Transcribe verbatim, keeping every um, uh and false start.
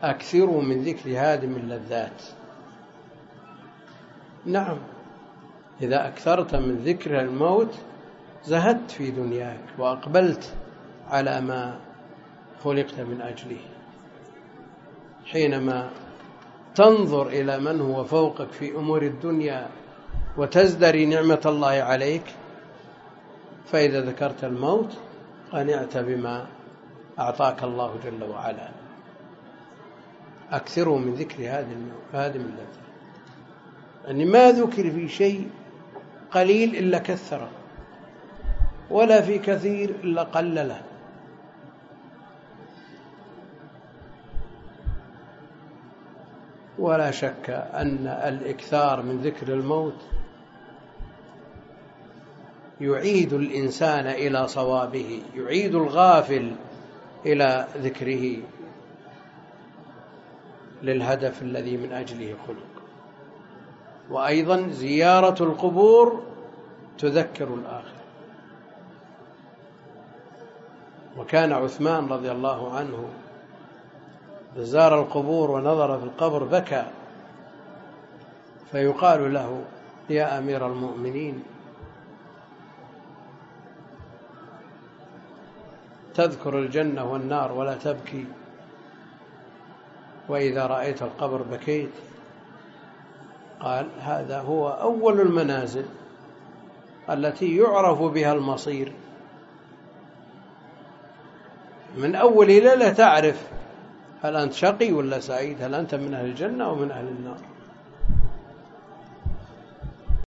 أكثروا من ذكر هادم اللذات. نعم، إذا أكثرت من ذكر الموت زهدت في دنياك وأقبلت على ما خلقت من أجله. حينما تنظر إلى من هو فوقك في أمور الدنيا وتزدري نعمة الله عليك، فإذا ذكرت الموت قنعت بما أعطاك الله جل وعلا. أكثروا من ذكر هادم اللذات، يعني ما ذكر في شيء قليل إلا كثره، ولا في كثير إلا قلله. ولا شك أن الإكثار من ذكر الموت يعيد الإنسان إلى صوابه، يعيد الغافل إلى ذكره للهدف الذي من أجله خلق. وأيضا زيارة القبور تذكر الآخرة. وكان عثمان رضي الله عنه زار القبور ونظر في القبر بكى، فيقال له: يا أمير المؤمنين، تذكر الجنة والنار ولا تبكي، وإذا رأيت القبر بكيت؟ قال: هذا هو أول المنازل التي يعرف بها المصير. من أول ليلة تعرف هل أنت شقي ولا سعيد، هل أنت من أهل الجنة أو من أهل النار.